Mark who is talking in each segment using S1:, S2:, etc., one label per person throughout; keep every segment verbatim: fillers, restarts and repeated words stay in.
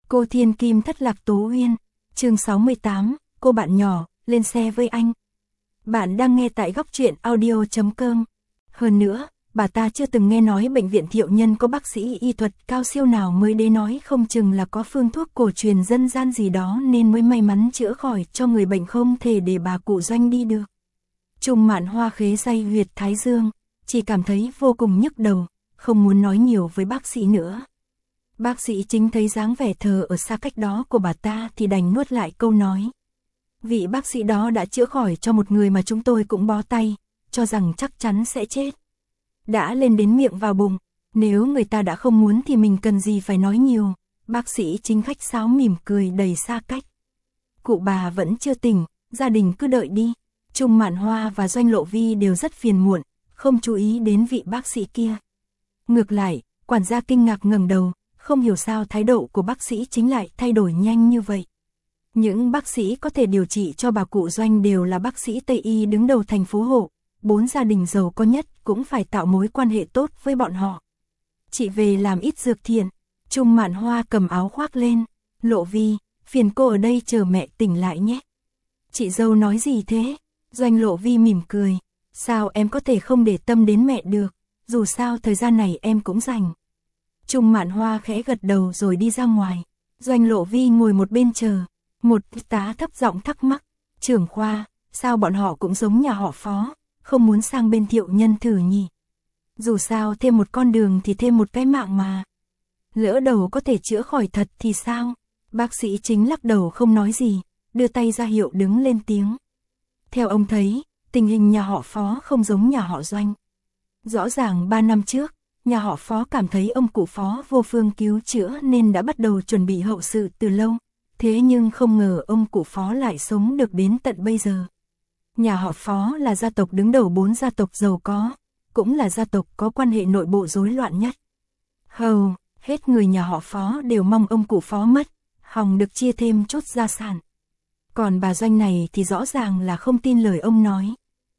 S1: Cô Thiên Kim thất lạc Tố Uyên, chương sáu mươi tám, cô bạn nhỏ, lên xe với anh. Bạn đang nghe tại góc truyện audio chấm com. Hơn nữa, bà ta chưa từng nghe nói bệnh viện Thiệu Nhân có bác sĩ y thuật cao siêu nào mới đến, nói không chừng là có phương thuốc cổ truyền dân gian gì đó nên mới may mắn chữa khỏi cho người bệnh, không thể để bà cụ Doanh đi được. Trung Mạn Hoa khế day huyệt thái dương, chỉ cảm thấy vô cùng nhức đầu, không muốn nói nhiều với bác sĩ nữa. Bác sĩ Chính thấy dáng vẻ thờ ở xa cách đó của bà ta thì đành nuốt lại câu nói. Vị bác sĩ đó đã chữa khỏi cho một người mà chúng tôi cũng bó tay, cho rằng chắc chắn sẽ chết. Đã lên đến miệng vào bụng, nếu người ta đã không muốn thì mình cần gì phải nói nhiều. Bác sĩ Chính khách sáo mỉm cười đầy xa cách. Cụ bà vẫn chưa tỉnh, gia đình cứ đợi đi. Trung Mạn Hoa và Doanh Lộ Vi đều rất phiền muộn, không chú ý đến vị bác sĩ kia. Ngược lại, quản gia kinh ngạc ngẩng đầu, không hiểu sao thái độ của bác sĩ Chính lại thay đổi nhanh như vậy. Những bác sĩ có thể điều trị cho bà cụ Doanh đều là bác sĩ Tây Y đứng đầu thành phố Hộ, bốn gia đình giàu có nhất cũng phải tạo mối quan hệ tốt với bọn họ. Chị về làm ít dược thiện. Trung Mạn Hoa cầm áo khoác lên. Lộ Vi, phiền cô ở đây chờ mẹ tỉnh lại nhé. Chị dâu nói gì thế? Doanh Lộ Vi mỉm cười. Sao em có thể không để tâm đến mẹ được, dù sao thời gian này em cũng rảnh. Trung Mạn Hoa khẽ gật đầu rồi đi ra ngoài. Doanh Lộ Vi ngồi một bên chờ. Một tá thấp giọng thắc mắc. Trưởng khoa, sao bọn họ cũng giống nhà họ Phó, không muốn sang bên Thiệu Nhân thử nhỉ? Dù sao thêm một con đường thì thêm một cái mạng mà. Lỡ đầu có thể chữa khỏi thật thì sao? Bác sĩ Chính lắc đầu không nói gì, đưa tay ra hiệu đứng lên tiếng. Theo ông thấy, tình hình nhà họ Phó không giống nhà họ Doanh. Rõ ràng ba năm trước, nhà họ Phó cảm thấy ông cụ Phó vô phương cứu chữa nên đã bắt đầu chuẩn bị hậu sự từ lâu. Thế nhưng không ngờ ông cụ Phó lại sống được đến tận bây giờ. Nhà họ Phó là gia tộc đứng đầu bốn gia tộc giàu có, cũng là gia tộc có quan hệ nội bộ rối loạn nhất. Hầu hết người nhà họ Phó đều mong ông cụ Phó mất, hòng được chia thêm chút gia sản. Còn bà Doanh này thì rõ ràng là không tin lời ông nói.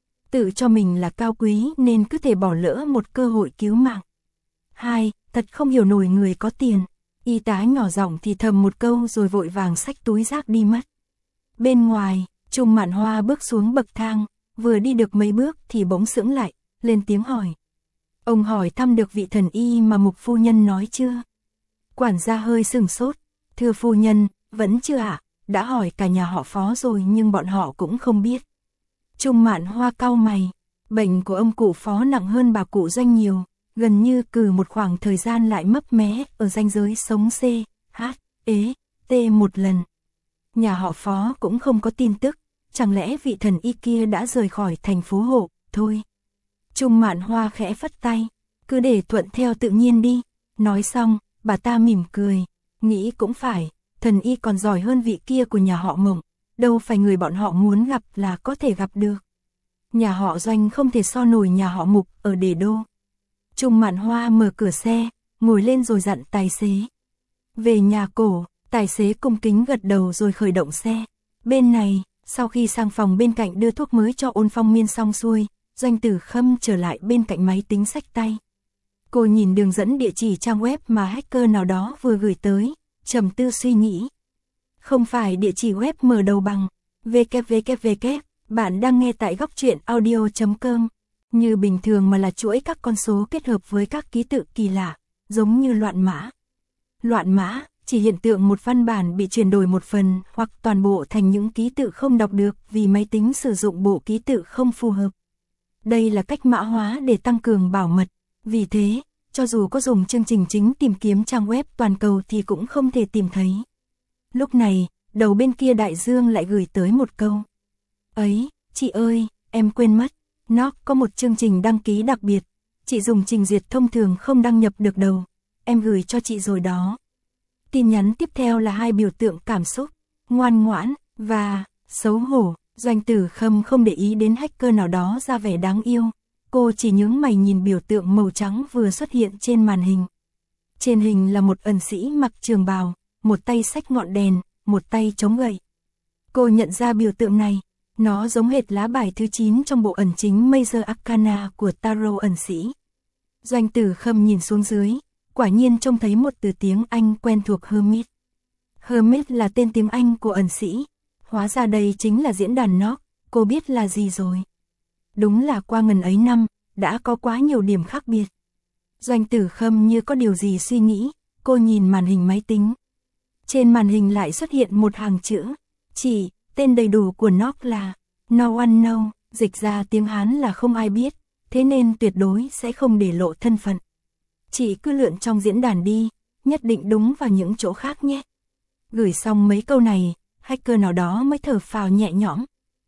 S1: Tự cho mình là cao quý nên cứ thể bỏ lỡ một cơ hội cứu mạng. Hai, thật không hiểu nổi người có tiền. Y tá nhỏ giọng thì thầm một câu rồi vội vàng xách túi rác đi mất. Bên ngoài, Trung Mạn Hoa bước xuống bậc thang, vừa đi được mấy bước thì bỗng sững lại, lên tiếng hỏi. Ông hỏi thăm được vị thần y mà Mục phu nhân nói chưa? Quản gia hơi sửng sốt. Thưa phu nhân, vẫn chưa ạ, đã hỏi cả nhà họ Phó rồi nhưng bọn họ cũng không biết. Trung Mạn Hoa cau mày, bệnh của ông cụ Phó nặng hơn bà cụ Doanh nhiều, gần như cừ một khoảng thời gian lại mấp mé ở ranh giới sống C, H, E, T một lần. Nhà họ Phó cũng không có tin tức, chẳng lẽ vị thần y kia đã rời khỏi thành phố Hộ, thôi. Trung Mạn Hoa khẽ phất tay, cứ để thuận theo tự nhiên đi. Nói xong, bà ta mỉm cười, nghĩ cũng phải, thần y còn giỏi hơn vị kia của nhà họ Mộng, đâu phải người bọn họ muốn gặp là có thể gặp được. Nhà họ Doanh không thể so nổi nhà họ Mục ở Đề Đô. Trung Mạn Hoa mở cửa xe, ngồi lên rồi dặn tài xế. Về nhà cổ, tài xế cung kính gật đầu rồi khởi động xe. Bên này, sau khi sang phòng bên cạnh đưa thuốc mới cho Ôn Phong Miên xong xuôi, Doanh Tử Khâm trở lại bên cạnh máy tính xách tay. Cô nhìn đường dẫn địa chỉ trang web mà hacker nào đó vừa gửi tới, trầm tư suy nghĩ. Không phải địa chỉ web mở đầu bằng www, bạn đang nghe tại góc truyện audio chấm com. Như bình thường mà là chuỗi các con số kết hợp với các ký tự kỳ lạ, giống như loạn mã. Loạn mã chỉ hiện tượng một văn bản bị chuyển đổi một phần hoặc toàn bộ thành những ký tự không đọc được vì máy tính sử dụng bộ ký tự không phù hợp. Đây là cách mã hóa để tăng cường bảo mật, vì thế, cho dù có dùng chương trình chính tìm kiếm trang web toàn cầu thì cũng không thể tìm thấy. Lúc này, đầu bên kia đại dương lại gửi tới một câu. Ấy, chị ơi, em quên mất, nó có một chương trình đăng ký đặc biệt, chị dùng trình duyệt thông thường không đăng nhập được đâu, em gửi cho chị rồi đó. Tin nhắn tiếp theo là hai biểu tượng cảm xúc, ngoan ngoãn và xấu hổ. Doanh Tử Khâm không để ý đến hacker nào đó ra vẻ đáng yêu, cô chỉ nhướng mày nhìn biểu tượng màu trắng vừa xuất hiện trên màn hình. Trên hình là một ẩn sĩ mặc trường bào, một tay xách ngọn đèn, một tay chống gậy. Cô nhận ra biểu tượng này, nó giống hệt lá bài thứ chín trong bộ ẩn chính Major Arcana của Tarot ẩn sĩ. Doanh Tử Khâm nhìn xuống dưới, quả nhiên trông thấy một từ tiếng Anh quen thuộc Hermit. Hermes là tên tiếng Anh của ẩn sĩ. Hóa ra đây chính là diễn đàn Knock, cô biết là gì rồi. Đúng là qua ngần ấy năm, đã có quá nhiều điểm khác biệt. Doanh Tử Khâm như có điều gì suy nghĩ, cô nhìn màn hình máy tính. Trên màn hình lại xuất hiện một hàng chữ. Chị, tên đầy đủ của Knock là No One Know, dịch ra tiếng Hán là không ai biết, thế nên tuyệt đối sẽ không để lộ thân phận. Chị cứ lượn trong diễn đàn đi, nhất định đúng vào những chỗ khác nhé. Gửi xong mấy câu này, hacker nào đó mới thở phào nhẹ nhõm.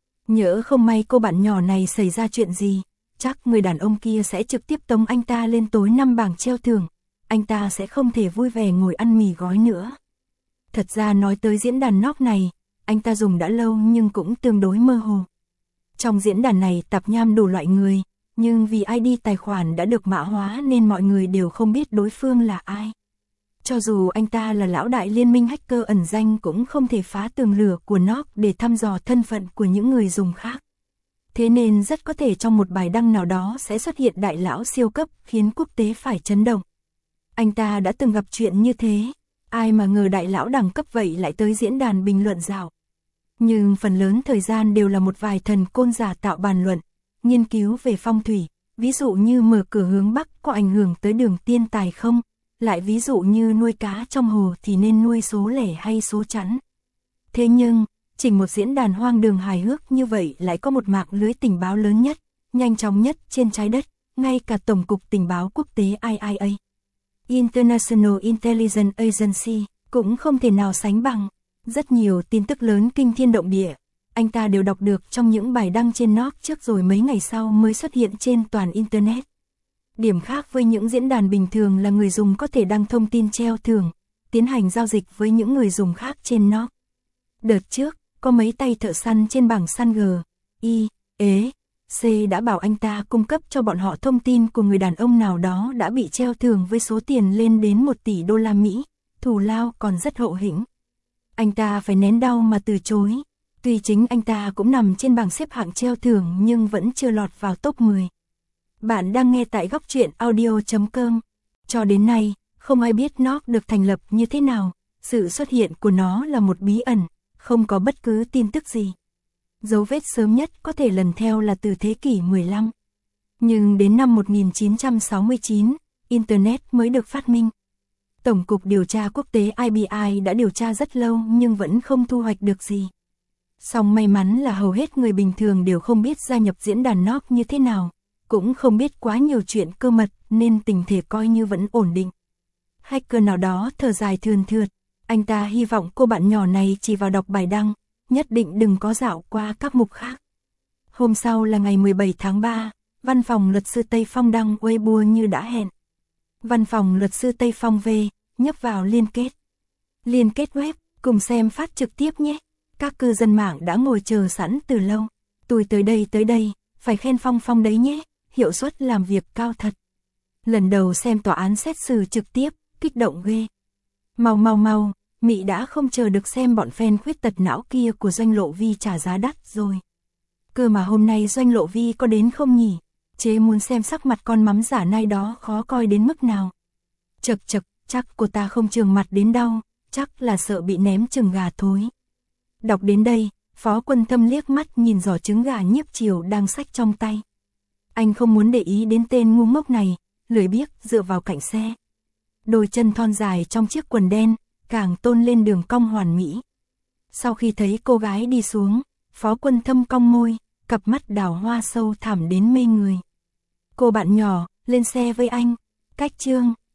S1: Nhỡ không may cô bạn nhỏ này xảy ra chuyện gì, chắc người đàn ông kia sẽ trực tiếp tống anh ta lên tối năm bảng treo thưởng, anh ta sẽ không thể vui vẻ ngồi ăn mì gói nữa. Thật ra nói tới diễn đàn Knock này, anh ta dùng đã lâu nhưng cũng tương đối mơ hồ. Trong diễn đàn này tạp nham đủ loại người, nhưng vì i đê tài khoản đã được mã hóa nên mọi người đều không biết đối phương là ai. Cho dù anh ta là lão đại liên minh hacker ẩn danh cũng không thể phá tường lửa của Knock để thăm dò thân phận của những người dùng khác. Thế nên rất có thể trong một bài đăng nào đó sẽ xuất hiện đại lão siêu cấp khiến quốc tế phải chấn động. Anh ta đã từng gặp chuyện như thế, ai mà ngờ đại lão đẳng cấp vậy lại tới diễn đàn bình luận dạo. Nhưng phần lớn thời gian đều là một vài thần côn giả tạo bàn luận, nghiên cứu về phong thủy, ví dụ như mở cửa hướng Bắc có ảnh hưởng tới đường tiên tài không, lại ví dụ như nuôi cá trong hồ thì nên nuôi số lẻ hay số chẵn. Thế nhưng, chỉnh một diễn đàn hoang đường hài hước như vậy lại có một mạng lưới tình báo lớn nhất, nhanh chóng nhất trên trái đất, ngay cả Tổng cục Tình báo Quốc tế I I A, International Intelligence Agency, cũng không thể nào sánh bằng. Rất nhiều tin tức lớn kinh thiên động địa, anh ta đều đọc được trong những bài đăng trên Knock trước rồi mấy ngày sau mới xuất hiện trên toàn Internet. Điểm khác với những diễn đàn bình thường là người dùng có thể đăng thông tin treo thưởng, tiến hành giao dịch với những người dùng khác trên Knock. Đợt trước, có mấy tay thợ săn trên bảng săn G, I, E, C đã bảo anh ta cung cấp cho bọn họ thông tin của người đàn ông nào đó đã bị treo thưởng với số tiền lên đến một tỷ đô la Mỹ, thù lao còn rất hậu hĩnh. Anh ta phải nén đau mà từ chối, tuy chính anh ta cũng nằm trên bảng xếp hạng treo thưởng nhưng vẫn chưa lọt vào top mười. Bạn đang nghe tại góc truyện audio chấm com. Cho đến nay, không ai biết Knock được thành lập như thế nào, sự xuất hiện của nó là một bí ẩn, không có bất cứ tin tức gì. Dấu vết sớm nhất có thể lần theo là từ thế kỷ mười lăm. Nhưng đến năm một nghìn chín trăm sáu mươi chín, Internet mới được phát minh. Tổng cục Điều tra Quốc tế I B I đã điều tra rất lâu nhưng vẫn không thu hoạch được gì. Song may mắn là hầu hết người bình thường đều không biết gia nhập diễn đàn Knock như thế nào, cũng không biết quá nhiều chuyện cơ mật nên tình thể coi như vẫn ổn định. Hacker nào đó thở dài thườn thượt, anh ta hy vọng cô bạn nhỏ này chỉ vào đọc bài đăng, nhất định đừng có dạo qua các mục khác. Hôm sau là ngày mười bảy tháng ba, văn phòng luật sư Tây Phong đăng Weibo như đã hẹn. Văn phòng luật sư Tây Phong về, nhấp vào liên kết. Liên kết web, cùng xem phát trực tiếp nhé. Các cư dân mạng đã ngồi chờ sẵn từ lâu. Tôi tới đây tới đây, phải khen Phong Phong đấy nhé, hiệu suất làm việc cao thật. Lần đầu xem tòa án xét xử trực tiếp, kích động ghê. Mau mau mau, Mị đã không chờ được xem bọn fan khuyết tật não kia của Doanh Lộ Vi trả giá đắt rồi. Cơ mà hôm nay Doanh Lộ Vi có đến không nhỉ? Chế muốn xem sắc mặt con mắm giả nai đó khó coi đến mức nào. Chật chật, chắc cô ta không trường mặt đến đâu, chắc là sợ bị ném chừng gà thối. Đọc đến đây, Phó Quân Thâm liếc mắt nhìn giỏ trứng gà nhiếp chiều đang xách trong tay. Anh không muốn để ý đến tên ngu ngốc này, lười biếc dựa vào cạnh xe. Đôi chân thon dài trong chiếc quần đen, càng tôn lên đường cong hoàn mỹ. Sau khi thấy cô gái đi xuống, Phó Quân Thâm cong môi, cặp mắt đào hoa sâu thẳm đến mê người. Cô bạn nhỏ, lên xe với anh. Cách chương